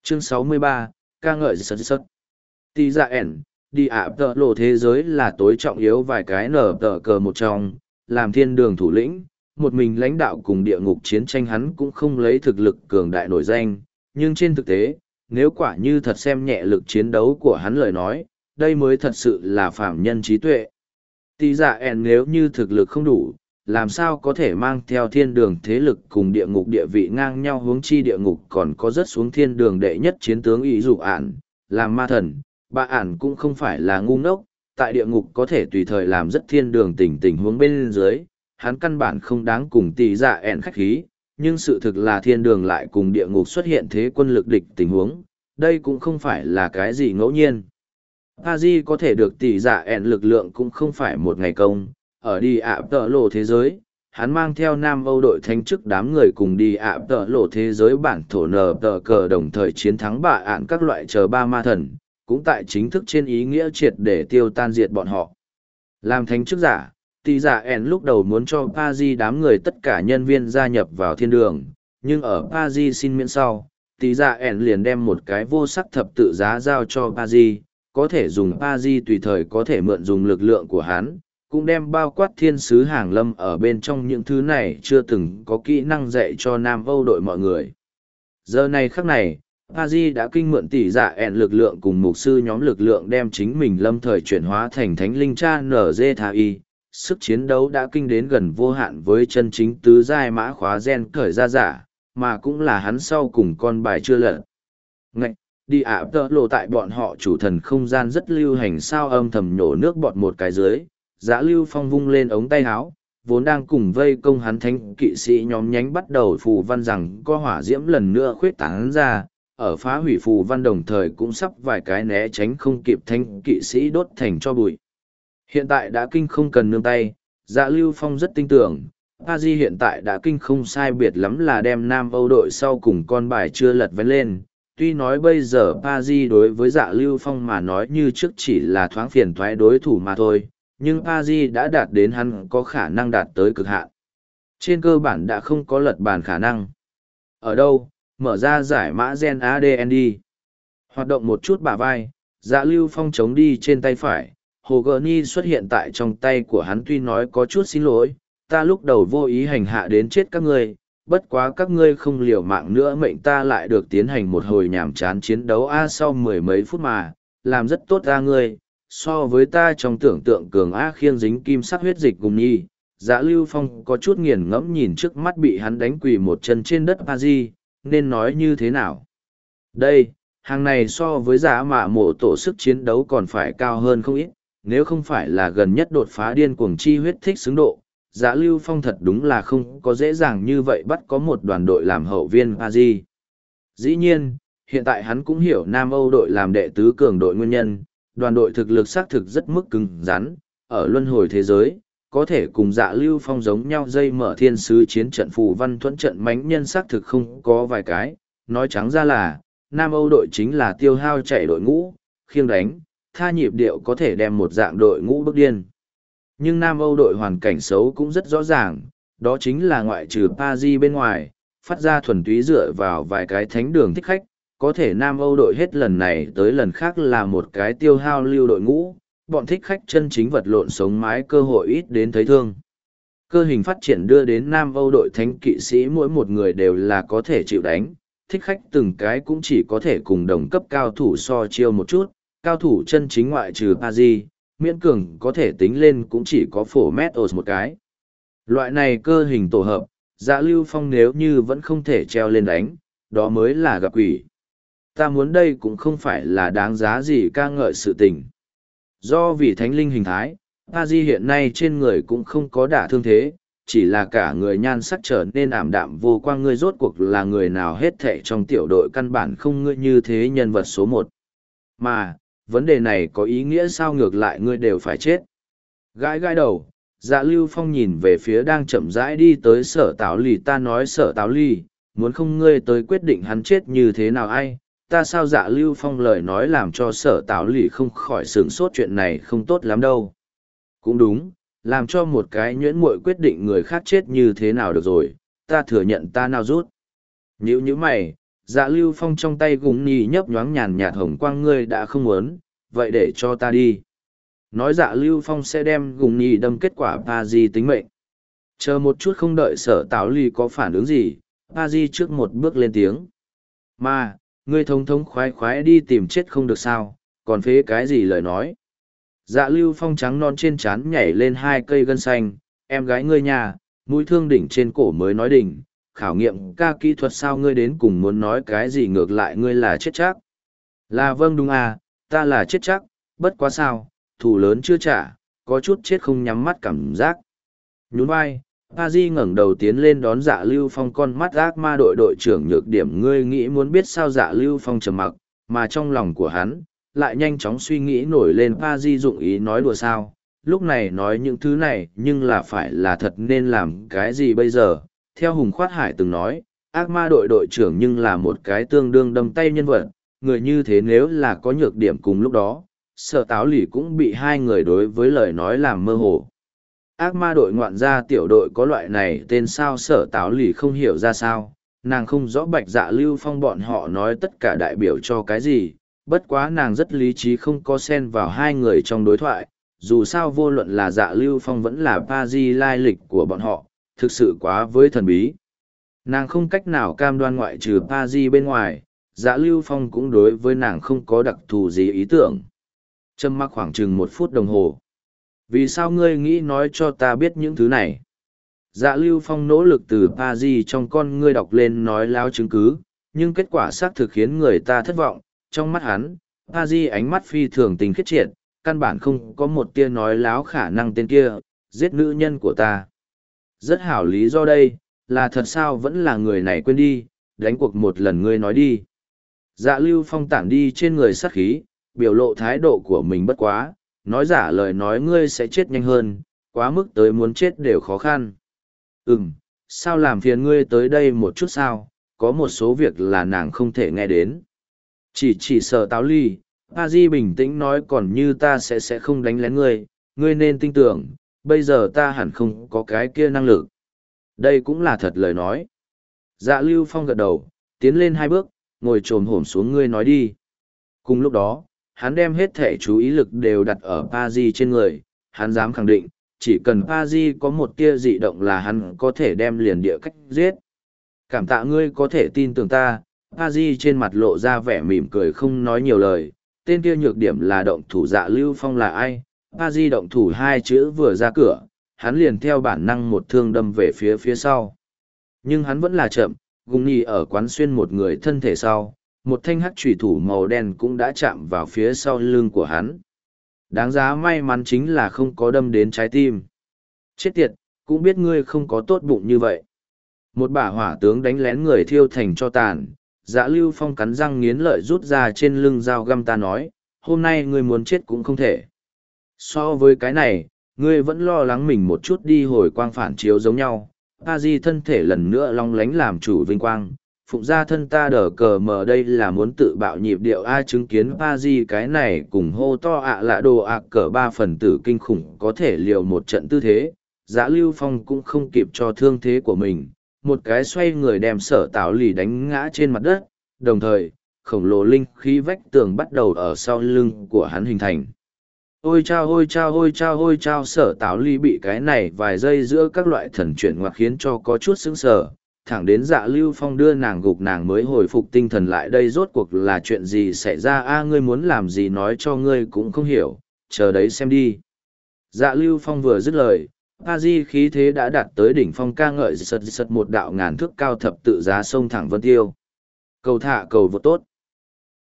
Chương 63, ca ngợi sật sật. Tì dạ ẻn, đi ạ tợ lộ thế giới là tối trọng yếu vài cái nở tờ cờ một trong, làm thiên đường thủ lĩnh, một mình lãnh đạo cùng địa ngục chiến tranh hắn cũng không lấy thực lực cường đại nổi danh, nhưng trên thực tế, nếu quả như thật xem nhẹ lực chiến đấu của hắn lời nói, đây mới thật sự là phạm nhân trí tuệ. Tì dạ ẻn nếu như thực lực không đủ, làm sao có thể mang theo thiên đường thế lực cùng địa ngục địa vị ngang nhau, huống chi địa ngục còn có rất xuống thiên đường đệ nhất chiến tướng ý dụ ản, làm ma thần, bà ản cũng không phải là ngu ngốc, tại địa ngục có thể tùy thời làm rất thiên đường tình huống bên dưới, hắn căn bản không đáng cùng tỷ dạ ẻn khách khí, nhưng sự thực là thiên đường lại cùng địa ngục xuất hiện thế quân lực địch tình huống, đây cũng không phải là cái gì ngẫu nhiên. Pazi có thể được tỷ dạ ẻn lực lượng cũng không phải một ngày công, ở đi ạ tợ lộ thế giới, hắn mang theo Nam Âu đội thánh chức đám người cùng đi ạ tợ lộ thế giới bản thổ nờ tờ cờ đồng thời chiến thắng bạ ạn các loại chờ ba ma thần, cũng tại chính thức trên ý nghĩa triệt để tiêu tan diệt bọn họ. Làm thánh chức giả, tỷ giả ẻn lúc đầu muốn cho Pazi đám người tất cả nhân viên gia nhập vào thiên đường, nhưng ở Pazi xin miễn sau, tỷ giả ẻn liền đem một cái vô sắc thập tự giá giao cho Pazi, có thể dùng Pazi tùy thời có thể mượn dùng lực lượng của hắn, cũng đem bao quát thiên sứ hàng lâm ở bên trong những thứ này chưa từng có kỹ năng dạy cho Nam Âu đội mọi người. Giờ này khắc này, Pazi đã kinh mượn tỷ dạ ẻn lực lượng cùng mục sư nhóm lực lượng đem chính mình lâm thời chuyển hóa thành thánh linh cha NZ Tha Y. Sức chiến đấu đã kinh đến gần vô hạn với chân chính tứ giai mã khóa gen cởi ra giả, mà cũng là hắn sau cùng con bài chưa lật. Ngạch, đi ạ tợ lộ tại bọn họ chủ thần không gian rất lưu hành sao âm thầm nhổ nước bọt một cái dưới, Dã Lưu Phong vung lên ống tay áo, vốn đang cùng vây công hắn thánh kỵ sĩ nhóm nhánh bắt đầu phù văn rằng có hỏa diễm lần nữa khuyết tán ra, ở phá hủy phù văn đồng thời cũng sắp vài cái né tránh không kịp thánh kỵ sĩ đốt thành cho bụi. Hiện tại đã kinh không cần nương tay, Dã Lưu Phong rất tin tưởng, Pazi hiện tại đã kinh không sai biệt lắm là đem Nam Âu đội sau cùng con bài chưa lật vén lên. Tuy nói bây giờ Pazi đối với Dã Lưu Phong mà nói như trước chỉ là thoáng phiền toái đối thủ mà thôi, nhưng Pazi đã đạt đến hắn có khả năng đạt tới cực hạn. Trên cơ bản đã không có lật bàn khả năng. Ở đâu, mở ra giải mã gen ADN đi. Hoạt động một chút bả vai, Dã Lưu Phong chống đi trên tay phải, Hồ Gờ Ni xuất hiện tại trong tay của hắn tuy nói có chút xin lỗi, ta lúc đầu vô ý hành hạ đến chết các ngươi, bất quá các ngươi không liều mạng nữa mệnh ta lại được tiến hành một hồi nhảm chán chiến đấu sau mười mấy phút mà, làm rất tốt ra ngươi, so với ta trong tưởng tượng cường khiêng dính kim sắc huyết dịch cùng nhi. Dã Lưu Phong có chút nghiền ngẫm nhìn trước mắt bị hắn đánh quỳ một chân trên đất Pazi, nên nói như thế nào? Đây, hàng này so với giá mạ mộ tổ sức chiến đấu còn phải cao hơn không ít, nếu không phải là gần nhất đột phá điên cuồng chi huyết thích xứng độ, Dã Lưu Phong thật đúng là không có dễ dàng như vậy bắt có một đoàn đội làm hậu viên Pazi. Dĩ nhiên, hiện tại hắn cũng hiểu Nam Âu đội làm đệ tứ cường đội nguyên nhân, đoàn đội thực lực xác thực rất mức cứng rắn, ở luân hồi thế giới, có thể cùng Dã Lưu Phong giống nhau dây mở thiên sứ chiến trận phù văn thuẫn trận mánh nhân xác thực không có vài cái, nói trắng ra là, Nam Âu đội chính là tiêu hao chạy đội ngũ, khiêng đánh, tha nhịp điệu có thể đem một dạng đội ngũ bức điên. Nhưng Nam Âu đội hoàn cảnh xấu cũng rất rõ ràng, đó chính là ngoại trừ Pazi bên ngoài, phát ra thuần túy dựa vào vài cái thánh đường thích khách, có thể Nam Âu đội hết lần này tới lần khác là một cái tiêu hao lưu đội ngũ, bọn thích khách chân chính vật lộn sống mái cơ hội ít đến thấy thương. Cơ hình phát triển đưa đến Nam Âu đội thánh kỵ sĩ mỗi một người đều là có thể chịu đánh, thích khách từng cái cũng chỉ có thể cùng đồng cấp cao thủ so chiêu một chút, cao thủ chân chính ngoại trừ Pazi, miễn cường có thể tính lên cũng chỉ có phổ Metos một cái. Loại này cơ hình tổ hợp, Dã Lưu Phong nếu như vẫn không thể treo lên đánh, đó mới là gặp quỷ. Ta muốn đây cũng không phải là đáng giá gì ca ngợi sự tình. Do vì thánh linh hình thái, Pazi hiện nay trên người cũng không có đả thương thế, chỉ là cả người nhan sắc trở nên ảm đạm vô quang, ngươi rốt cuộc là người nào hết thệ trong tiểu đội căn bản không ngươi như thế nhân vật số một. Mà, vấn đề này có ý nghĩa sao, ngược lại ngươi đều phải chết. Gãi gãi đầu, Dã Lưu Phong nhìn về phía đang chậm rãi đi tới Sở Táo Lì, ta nói Sở Táo Lì, muốn không ngươi tới quyết định hắn chết như thế nào ai, ta sao Dã Lưu Phong lời nói làm cho Sở Táo Lì không khỏi sửng sốt, chuyện này không tốt lắm đâu. Cũng đúng, làm cho một cái nhuyễn muội quyết định người khác chết như thế nào được rồi, ta thừa nhận ta nào rút. Nhữ mày, Dạ Lưu Phong trong tay gùng nhì nhấp nhoáng nhàn nhạt hồng quang, ngươi đã không muốn, vậy để cho ta đi. Nói Dạ Lưu Phong sẽ đem gùng nhì đâm kết quả Pa Di tính mệnh. Chờ một chút, không đợi Sở Táo Ly có phản ứng gì, Pa Di trước một bước lên tiếng. Mà, ngươi thống thống khoái khoái đi tìm chết không được sao, còn phế cái gì lời nói. Dạ Lưu Phong trắng non trên trán nhảy lên hai cây gân xanh, em gái ngươi nhà, mũi thương đỉnh trên cổ mới nói đỉnh, khảo nghiệm ca kỹ thuật sao, ngươi đến cùng muốn nói cái gì, ngược lại ngươi là chết chắc. Là vâng đúng à, ta là chết chắc, bất quá sao, thù lớn chưa trả, có chút chết không nhắm mắt cảm giác. Nhún vai, Pa Di ngẩng đầu tiến lên đón Dạ Lưu Phong, con mắt ác ma đội đội trưởng nhược điểm, ngươi nghĩ muốn biết sao. Dạ Lưu Phong trầm mặc, mà trong lòng của hắn lại nhanh chóng suy nghĩ nổi lên, Pa Di dụng ý nói đùa sao, lúc này nói những thứ này nhưng là phải là thật, nên làm cái gì bây giờ. Theo Hùng Khoát Hải từng nói, ác ma đội đội trưởng nhưng là một cái tương đương đâm tay nhân vật, người như thế nếu là có nhược điểm cùng lúc đó, Sở Táo Lỷ cũng bị hai người đối với lời nói làm mơ hồ. Ác ma đội ngoạn gia tiểu đội có loại này tên sao, Sở Táo Lỷ không hiểu ra sao, nàng không rõ Bạch Dạ Lưu Phong bọn họ nói tất cả đại biểu cho cái gì, bất quá nàng rất lý trí không có xen vào hai người trong đối thoại, dù sao vô luận là Dạ Lưu Phong vẫn là Pa Di, lai lịch của bọn họ thực sự quá với thần bí. Nàng không cách nào cam đoan ngoại trừ Pa Di bên ngoài, Dạ Lưu Phong cũng đối với nàng không có đặc thù gì ý tưởng. Trầm mặc khoảng chừng 1 phút đồng hồ. Vì sao ngươi nghĩ nói cho ta biết những thứ này? Dạ Lưu Phong nỗ lực từ Pa Di trong con ngươi đọc lên nói láo chứng cứ, nhưng kết quả xác thực khiến người ta thất vọng. Trong mắt hắn, Pa Di ánh mắt phi thường tình khiết triệt, căn bản không có một tia nói láo khả năng. Tên kia giết nữ nhân của ta. Rất hảo, lý do đây, là thật sao? Vẫn là người này quên đi, đánh cuộc một lần, ngươi nói đi. Dạ Lưu Phong tản đi trên người sát khí, biểu lộ thái độ của mình bất quá, nói giả lời nói ngươi sẽ chết nhanh hơn, quá mức tới muốn chết đều khó khăn. Sao làm phiền ngươi tới đây một chút sao, có một số việc là nàng không thể nghe đến. Chỉ Sở Táo Ly, Pa Di bình tĩnh nói, còn như ta sẽ không đánh lén ngươi, ngươi nên tin tưởng, bây giờ ta hẳn không có cái kia năng lực. Đây cũng là thật lời nói. Dạ Lưu Phong gật đầu, tiến lên 2 bước, ngồi trồm hổm xuống, ngươi nói đi. Cùng lúc đó, hắn đem hết thể chú ý lực đều đặt ở Pa Di trên người, hắn dám khẳng định, chỉ cần Pa Di có một tia dị động là hắn có thể đem liền địa cách giết. Cảm tạ ngươi có thể tin tưởng ta. Pa Di trên mặt lộ ra vẻ mỉm cười, không nói nhiều lời. Tên kia nhược điểm là động thủ. Dạ Lưu Phong là ai? Pa Di động thủ 2 chữ vừa ra cửa, hắn liền theo bản năng một thương đâm về phía sau. Nhưng hắn vẫn là chậm, gùng nhì ở quán xuyên một người thân thể sau, một thanh hắc chủy thủ màu đen cũng đã chạm vào phía sau lưng của hắn. Đáng giá may mắn chính là không có đâm đến trái tim. Chết tiệt, cũng biết ngươi không có tốt bụng như vậy. Một bả hỏa tướng đánh lén người thiêu thành cho tàn. Dạ Lưu Phong cắn răng nghiến lợi rút ra trên lưng dao găm, ta nói, hôm nay ngươi muốn chết cũng không thể. So với cái này, ngươi vẫn lo lắng mình một chút đi hồi quang phản chiếu giống nhau. Pa Di thân thể lần nữa long lánh làm chủ vinh quang, phụng ra thân ta đờ cờ mờ, đây là muốn tự bạo nhịp điệu. Ai chứng kiến Pa Di cái này cùng hô to ạ lạ đồ ạ cờ 3 phần tử kinh khủng có thể liều một trận tư thế. Dạ Lưu Phong cũng không kịp cho thương thế của mình, một cái xoay người đem Sở Táo Lỷ đánh ngã trên mặt đất, đồng thời khổng lồ linh khí vách tường bắt đầu ở sau lưng của hắn hình thành. Ôi chao ôi chao ôi chao ôi chao, Sở Táo Ly bị cái này vài giây giữa các loại thần chuyển ngoặc khiến cho có chút sững sờ, thẳng đến Dạ Lưu Phong đưa nàng gục nàng mới hồi phục tinh thần lại. đây rốt cuộc là chuyện gì xảy ra a? Ngươi muốn làm gì nói cho ngươi cũng không hiểu, chờ đấy xem đi. Dạ Lưu Phong vừa dứt lời, Pa Di khí thế đã đạt tới đỉnh phong, ca ngợi sật một đạo ngàn thước cao thập tự giá sông thẳng vân tiêu. Cầu thả cầu vô tốt.